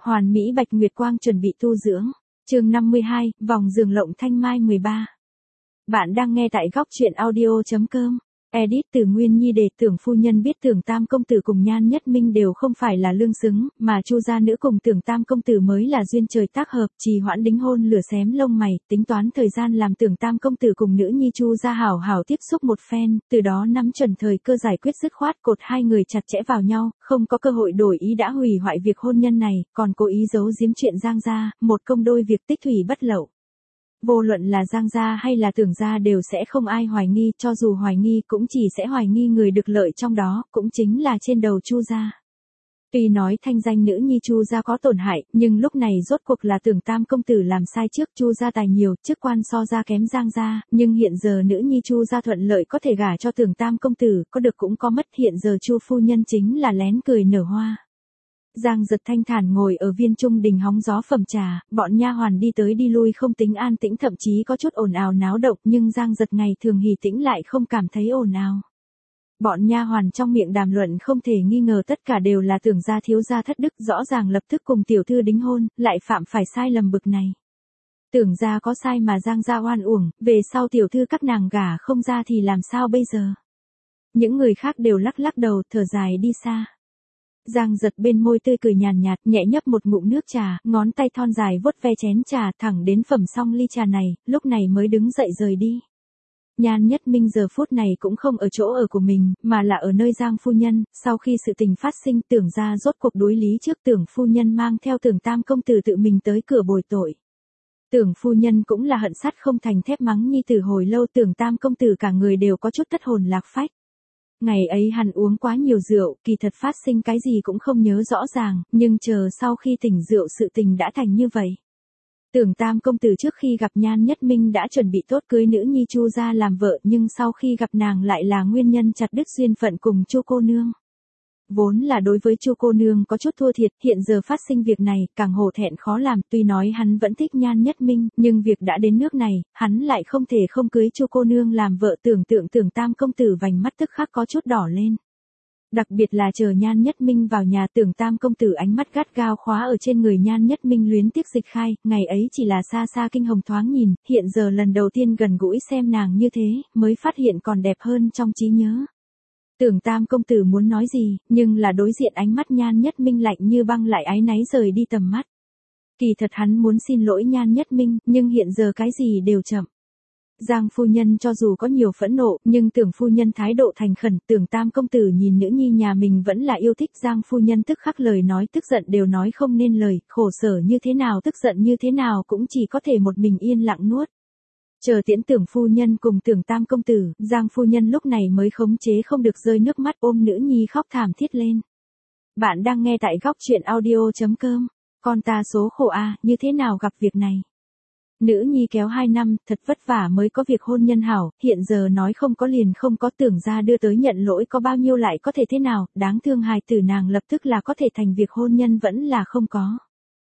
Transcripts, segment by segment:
Hoàn Mỹ Bạch Nguyệt Quang chuẩn bị tu dưỡng. Chương 52, vòng giường lộng thanh mai 13. Bạn đang nghe tại góc truyện audio.com. Edit từ Nguyên Nhi. Để Tưởng phu nhân biết Tưởng Tam công tử cùng Nhan Nhất Minh đều không phải là lương xứng, mà Chu gia nữ cùng Tưởng Tam công tử mới là duyên trời tác hợp, trì hoãn đính hôn lửa xém lông mày, tính toán thời gian làm Tưởng Tam công tử cùng nữ nhi Chu gia hảo hảo tiếp xúc một phen, từ đó nắm chuẩn thời cơ giải quyết dứt khoát, cột hai người chặt chẽ vào nhau, không có cơ hội đổi ý đã hủy hoại việc hôn nhân này, còn cố ý giấu giếm chuyện Giang gia, một công đôi việc tích thủy bất lậu. Vô luận là Giang gia hay là Tưởng gia đều sẽ không ai hoài nghi, cho dù hoài nghi cũng chỉ sẽ hoài nghi người được lợi trong đó, cũng chính là trên đầu Chu gia. Tuy nói thanh danh nữ nhi Chu gia có tổn hại, nhưng lúc này rốt cuộc là Tưởng Tam công tử làm sai trước, Chu gia tài nhiều, chức quan so ra kém Giang gia, nhưng hiện giờ nữ nhi Chu gia thuận lợi có thể gả cho Tưởng Tam công tử, có được cũng có mất, hiện giờ Chu phu nhân chính là lén cười nở hoa. Giang Giật thanh thản ngồi ở viên trung đình hóng gió phẩm trà, bọn nha hoàn đi tới đi lui không tính an tĩnh, thậm chí có chút ồn ào náo động, nhưng Giang Giật ngày thường hỉ tĩnh lại không cảm thấy ồn ào. Bọn nha hoàn trong miệng đàm luận không thể nghi ngờ tất cả đều là Tưởng gia thiếu gia thất đức, rõ ràng lập tức cùng tiểu thư đính hôn, lại phạm phải sai lầm bực này. Tưởng gia có sai mà Giang gia oan uổng, về sau tiểu thư các nàng gả không ra thì làm sao bây giờ? Những người khác đều lắc lắc đầu, thở dài đi xa. Giang Giật bên môi tươi cười nhàn nhạt, nhẹ nhấp một ngụm nước trà, ngón tay thon dài vuốt ve chén trà thẳng đến phẩm xong ly trà này, lúc này mới đứng dậy rời đi. Nhan Nhất Minh giờ phút này cũng không ở chỗ ở của mình, mà là ở nơi Giang phu nhân, sau khi sự tình phát sinh Tưởng gia rốt cuộc đối lý trước, Tưởng phu nhân mang theo Tưởng Tam công tử tự mình tới cửa bồi tội. Tưởng phu nhân cũng là hận sắt không thành thép mắng nhi tử hồi lâu, Tưởng Tam công tử cả người đều có chút thất hồn lạc phách. Ngày ấy hắn uống quá nhiều rượu, kỳ thật phát sinh cái gì cũng không nhớ rõ ràng, nhưng chờ sau khi tỉnh rượu sự tình đã thành như vậy. Tưởng Tam công tử trước khi gặp Nhan Nhất Minh đã chuẩn bị tốt cưới nữ nhi Chu gia làm vợ, nhưng sau khi gặp nàng lại là nguyên nhân chặt đứt duyên phận cùng Chu cô nương. Vốn là đối với Chu cô nương có chút thua thiệt, hiện giờ phát sinh việc này, càng hổ thẹn khó làm, tuy nói hắn vẫn thích Nhan Nhất Minh, nhưng việc đã đến nước này, hắn lại không thể không cưới Chu cô nương làm vợ. Tưởng Tam công tử vành mắt tức khắc có chút đỏ lên. Đặc biệt là chờ Nhan Nhất Minh vào nhà, Tưởng Tam công tử ánh mắt gắt gao khóa ở trên người Nhan Nhất Minh, luyến tiếc dịch khai, ngày ấy chỉ là xa xa kinh hồng thoáng nhìn, hiện giờ lần đầu tiên gần gũi xem nàng như thế, mới phát hiện còn đẹp hơn trong trí nhớ. Tưởng Tam công tử muốn nói gì, nhưng là đối diện ánh mắt Nhan Nhất Minh lạnh như băng lại áy náy rời đi tầm mắt. Kỳ thật hắn muốn xin lỗi Nhan Nhất Minh, nhưng hiện giờ cái gì đều chậm. Giang phu nhân cho dù có nhiều phẫn nộ, nhưng Tưởng phu nhân thái độ thành khẩn, Tưởng Tam công tử nhìn nữ nhi nhà mình vẫn là yêu thích, Giang phu nhân tức khắc lời nói tức giận đều nói không nên lời, khổ sở như thế nào tức giận như thế nào cũng chỉ có thể một mình yên lặng nuốt. Chờ tiễn Tưởng phu nhân cùng Tưởng Tam công tử, Giang phu nhân lúc này mới khống chế không được rơi nước mắt, ôm nữ nhi khóc thảm thiết lên. Bạn đang nghe tại góc truyện audio.com. Con ta số khổ a, như thế nào gặp việc này? Nữ nhi kéo 2 năm, thật vất vả mới có việc hôn nhân hảo, hiện giờ nói không có liền không có, Tưởng gia đưa tới nhận lỗi có bao nhiêu lại có thể thế nào, đáng thương hài tử nàng lập tức là có thể thành việc hôn nhân vẫn là không có.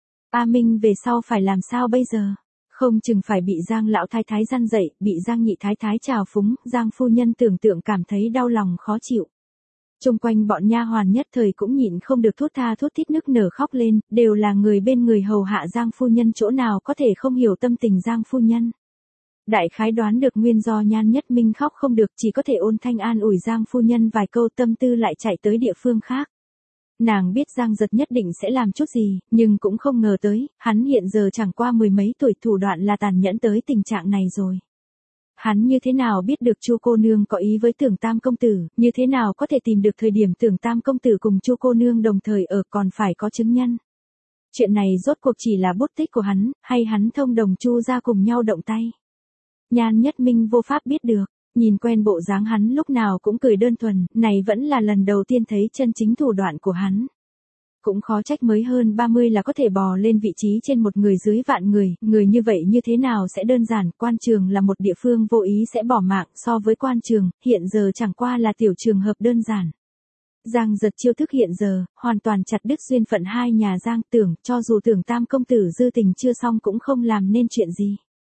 A Minh về sau phải làm sao bây giờ? Không chừng phải bị Giang lão thái thái răn dậy, bị Giang nhị thái thái trào phúng, Giang phu nhân tưởng tượng cảm thấy đau lòng khó chịu. Chung quanh bọn nha hoàn nhất thời cũng nhịn không được thút tha thút thít nức nở khóc lên, đều là người bên người hầu hạ Giang phu nhân, chỗ nào có thể không hiểu tâm tình Giang phu nhân. Đại khái đoán được nguyên do Nhan Nhất Minh khóc không được, chỉ có thể ôn thanh an ủi Giang phu nhân vài câu, tâm tư lại chạy tới địa phương khác. Nàng biết Giang Giật nhất định sẽ làm chút gì, nhưng cũng không ngờ tới, hắn hiện giờ chẳng qua mười mấy tuổi, thủ đoạn là tàn nhẫn tới tình trạng này rồi. Hắn như thế nào biết được Chu cô nương có ý với Tưởng Tam công tử, như thế nào có thể tìm được thời điểm Tưởng Tam công tử cùng Chu cô nương đồng thời ở, còn phải có chứng nhân. Chuyện này rốt cuộc chỉ là bút tích của hắn, hay hắn thông đồng Chu ra cùng nhau động tay. Nhan Nhất Minh vô pháp biết được, nhìn quen bộ dáng hắn lúc nào cũng cười đơn thuần, này vẫn là lần đầu tiên thấy chân chính thủ đoạn của hắn. Cũng khó trách mới hơn 30 là có thể bò lên vị trí trên một người dưới vạn người, người như vậy như thế nào sẽ đơn giản, quan trường là một địa phương vô ý sẽ bỏ mạng, so với quan trường, hiện giờ chẳng qua là tiểu trường hợp đơn giản. Giang Giật chiêu thức hiện giờ, hoàn toàn chặt đứt duyên phận hai nhà Giang Tưởng, cho dù Tưởng Tam công tử dư tình chưa xong cũng không làm nên chuyện gì.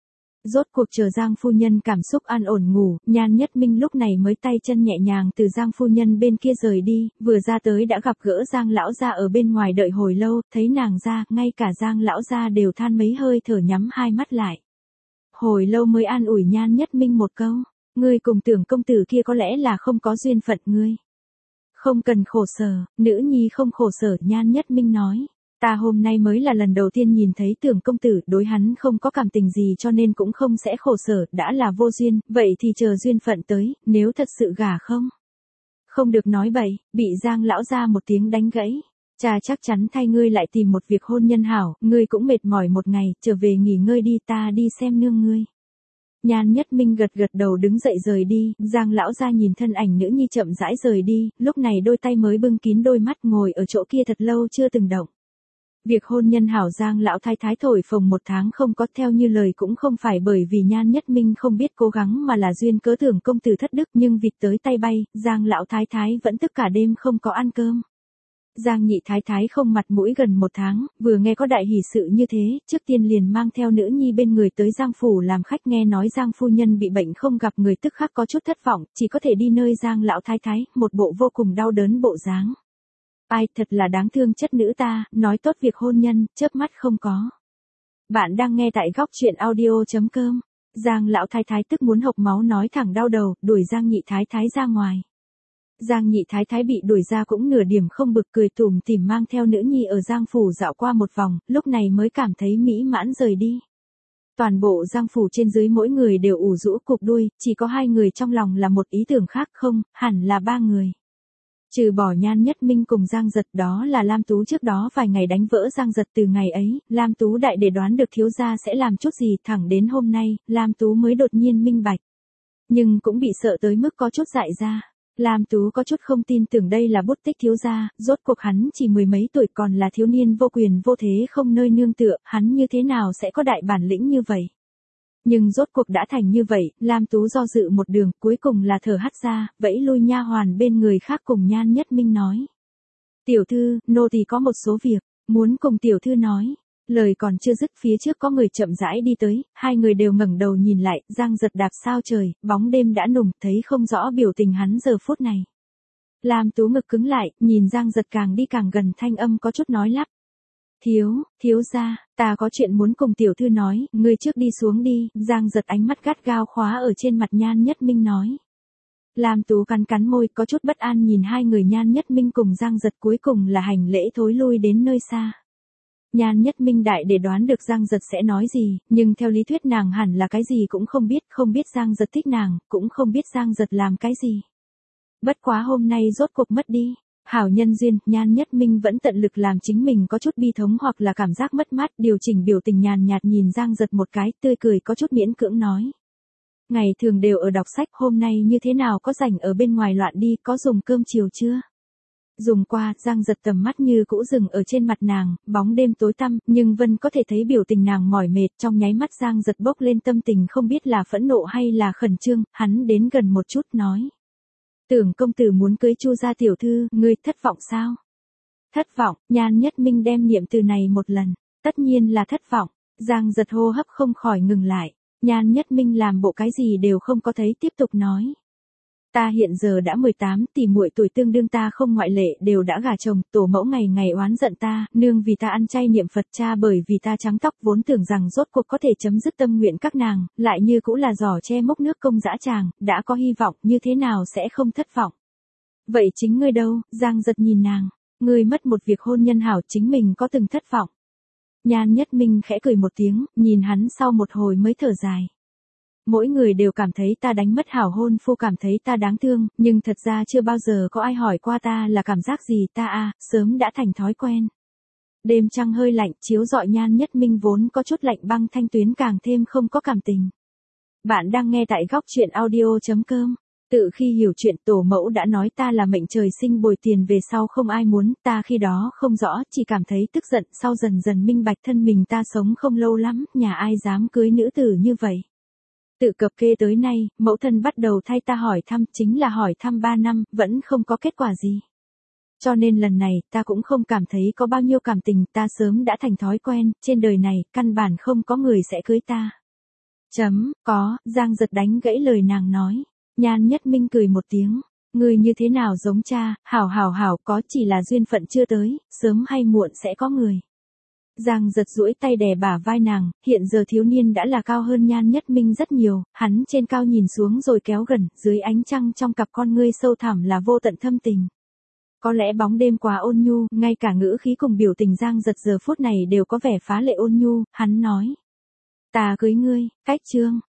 Rốt cuộc chờ Giang phu nhân cảm xúc an ổn ngủ, Nhan Nhất Minh lúc này mới tay chân nhẹ nhàng từ Giang phu nhân bên kia rời đi, vừa ra tới đã gặp gỡ Giang lão gia ở bên ngoài đợi hồi lâu, thấy nàng ra, ngay cả Giang lão gia đều than mấy hơi thở nhắm hai mắt lại. Hồi lâu mới an ủi Nhan Nhất Minh một câu, ngươi cùng Tưởng công tử kia có lẽ là không có duyên phận ngươi. Không cần khổ sở, nữ nhi không khổ sở, Nhan Nhất Minh nói. Ta hôm nay mới là lần đầu tiên nhìn thấy Tưởng công tử, đối hắn không có cảm tình gì cho nên cũng không sẽ khổ sở, đã là vô duyên, vậy thì chờ duyên phận tới, nếu thật sự gả không. Không được nói bậy, bị Giang lão ra một tiếng đánh gãy. Cha chắc chắn thay ngươi lại tìm một việc hôn nhân hảo, ngươi cũng mệt mỏi một ngày, trở về nghỉ ngơi đi, ta đi xem nương ngươi. Nhan Nhất Minh gật gật đầu đứng dậy rời đi, Giang lão ra nhìn thân ảnh nữ nhi chậm rãi rời đi, lúc này đôi tay mới bưng kín đôi mắt ngồi ở chỗ kia thật lâu chưa từng động. Việc hôn nhân hảo Giang lão thái thái thổi phồng một tháng không có, theo như lời cũng không phải bởi vì Nhan Nhất Minh không biết cố gắng mà là duyên cớ Tưởng công tử thất đức, nhưng vịt tới tay bay, Giang lão thái thái vẫn tức cả đêm không có ăn cơm. Giang nhị thái thái không mặt mũi gần một tháng, vừa nghe có đại hỷ sự như thế, trước tiên liền mang theo nữ nhi bên người tới Giang phủ làm khách, nghe nói Giang phu nhân bị bệnh không gặp người tức khắc có chút thất vọng, chỉ có thể đi nơi Giang lão thái thái, một bộ vô cùng đau đớn bộ dáng. Ai, thật là đáng thương chất nữ ta, nói tốt việc hôn nhân, chớp mắt không có. Bạn đang nghe tại góc truyện audio.com. Giang lão thái thái tức muốn hộc máu nói thẳng đau đầu, đuổi Giang nhị thái thái ra ngoài. Giang nhị thái thái bị đuổi ra cũng nửa điểm không bực, cười tủm tỉm mang theo nữ nhi ở Giang phủ dạo qua một vòng, lúc này mới cảm thấy mỹ mãn rời đi. Toàn bộ Giang phủ trên dưới mỗi người đều ủ rũ cụp đuôi, chỉ có hai người trong lòng là một ý tưởng khác, không, hẳn là ba người. Trừ bỏ Nhan Nhất Minh cùng Giang Giật, đó là Lam Tú trước đó vài ngày đánh vỡ Giang Giật, từ ngày ấy, Lam Tú đại để đoán được thiếu gia sẽ làm chút gì, thẳng đến hôm nay, Lam Tú mới đột nhiên minh bạch. Nhưng cũng bị sợ tới mức có chút dại ra. Lam Tú có chút không tin tưởng đây là bút tích thiếu gia, rốt cuộc hắn chỉ mười mấy tuổi còn là thiếu niên vô quyền vô thế không nơi nương tựa, hắn như thế nào sẽ có đại bản lĩnh như vậy. Nhưng rốt cuộc đã thành như vậy, Lam Tú do dự một đường, cuối cùng là thở hắt ra, vẫy lui nha hoàn bên người khác cùng Nhan Nhất Minh nói. Tiểu thư, nô tỳ có một số việc, muốn cùng tiểu thư nói. Lời còn chưa dứt phía trước có người chậm rãi đi tới, hai người đều ngẩng đầu nhìn lại, Giang Giật đạp sao trời, bóng đêm đã nùng, thấy không rõ biểu tình hắn giờ phút này. Lam Tú ngực cứng lại, nhìn Giang Giật càng đi càng gần, thanh âm có chút nói lắp. Thiếu gia, ta có chuyện muốn cùng tiểu thư nói, ngươi trước đi xuống đi, Giang Giật ánh mắt gắt gao khóa ở trên mặt Nhan Nhất Minh nói. Lam Tú cắn cắn môi, có chút bất an nhìn hai người Nhan Nhất Minh cùng Giang Giật, cuối cùng là hành lễ thối lui đến nơi xa. Nhan Nhất Minh đại để đoán được Giang Giật sẽ nói gì, nhưng theo lý thuyết nàng hẳn là cái gì cũng không biết Giang Giật thích nàng, cũng không biết Giang Giật làm cái gì. Bất quá hôm nay rốt cuộc mất đi. Hảo nhân duyên, Nhan Nhất Minh vẫn tận lực làm chính mình có chút bi thống hoặc là cảm giác mất mát, điều chỉnh biểu tình nhàn nhạt nhìn Giang Giật một cái, tươi cười có chút miễn cưỡng nói. Ngày thường đều ở đọc sách, hôm nay như thế nào có rảnh ở bên ngoài loạn đi, có dùng cơm chiều chưa? Dùng qua, Giang Giật tầm mắt như cũ dừng ở trên mặt nàng, bóng đêm tối tăm, nhưng Vân có thể thấy biểu tình nàng mỏi mệt, trong nháy mắt Giang Giật bốc lên tâm tình không biết là phẫn nộ hay là khẩn trương, hắn đến gần một chút nói. Tưởng công tử muốn cưới Chu gia tiểu thư, ngươi thất vọng sao? Thất vọng, Nhan Nhất Minh đem niệm từ này một lần, tất nhiên là thất vọng, Giang Giật hô hấp không khỏi ngừng lại, Nhan Nhất Minh làm bộ cái gì đều không có thấy tiếp tục nói. Ta hiện giờ đã 18, tỷ muội tuổi tương đương ta không ngoại lệ đều đã gả chồng, tổ mẫu ngày ngày oán giận ta, nương vì ta ăn chay niệm Phật, cha bởi vì ta trắng tóc vốn tưởng rằng rốt cuộc có thể chấm dứt tâm nguyện các nàng, lại như cũ là giỏ che mốc nước công dã tràng, đã có hy vọng, như thế nào sẽ không thất vọng. Vậy chính ngươi đâu? Giang Giật nhìn nàng, ngươi mất một việc hôn nhân hảo, chính mình có từng thất vọng. Nhan Nhất Minh khẽ cười một tiếng, nhìn hắn sau một hồi mới thở dài. Mỗi người đều cảm thấy ta đánh mất hảo hôn phu, cảm thấy ta đáng thương, nhưng thật ra chưa bao giờ có ai hỏi qua ta là cảm giác gì, ta sớm đã thành thói quen. Đêm trăng hơi lạnh, chiếu rọi Nhan Nhất Minh vốn có chút lạnh băng thanh tuyến càng thêm không có cảm tình. Bạn đang nghe tại góc truyện audio.com. Tự khi hiểu chuyện, tổ mẫu đã nói ta là mệnh trời sinh bồi tiền về sau không ai muốn, ta khi đó không rõ, chỉ cảm thấy tức giận, sau dần dần minh bạch thân mình ta sống không lâu lắm, nhà ai dám cưới nữ tử như vậy. Tự cập kê tới nay, mẫu thân bắt đầu thay ta hỏi thăm, chính là hỏi thăm 3 năm, vẫn không có kết quả gì. Cho nên lần này, ta cũng không cảm thấy có bao nhiêu cảm tình, ta sớm đã thành thói quen, trên đời này, căn bản không có người sẽ cưới ta. Giang Giật đánh gãy lời nàng nói. Nhan Nhất Minh cười một tiếng. Người như thế nào giống cha, hảo, có chỉ là duyên phận chưa tới, sớm hay muộn sẽ có người. Giang Giật duỗi tay đè bả vai nàng, hiện giờ thiếu niên đã là cao hơn Nhan Nhất Minh rất nhiều, hắn trên cao nhìn xuống rồi kéo gần, dưới ánh trăng trong cặp con ngươi sâu thẳm là vô tận thâm tình. Có lẽ bóng đêm quá ôn nhu, ngay cả ngữ khí cùng biểu tình Giang Giật giờ phút này đều có vẻ phá lệ ôn nhu, hắn nói. Ta cưới ngươi, cách chương.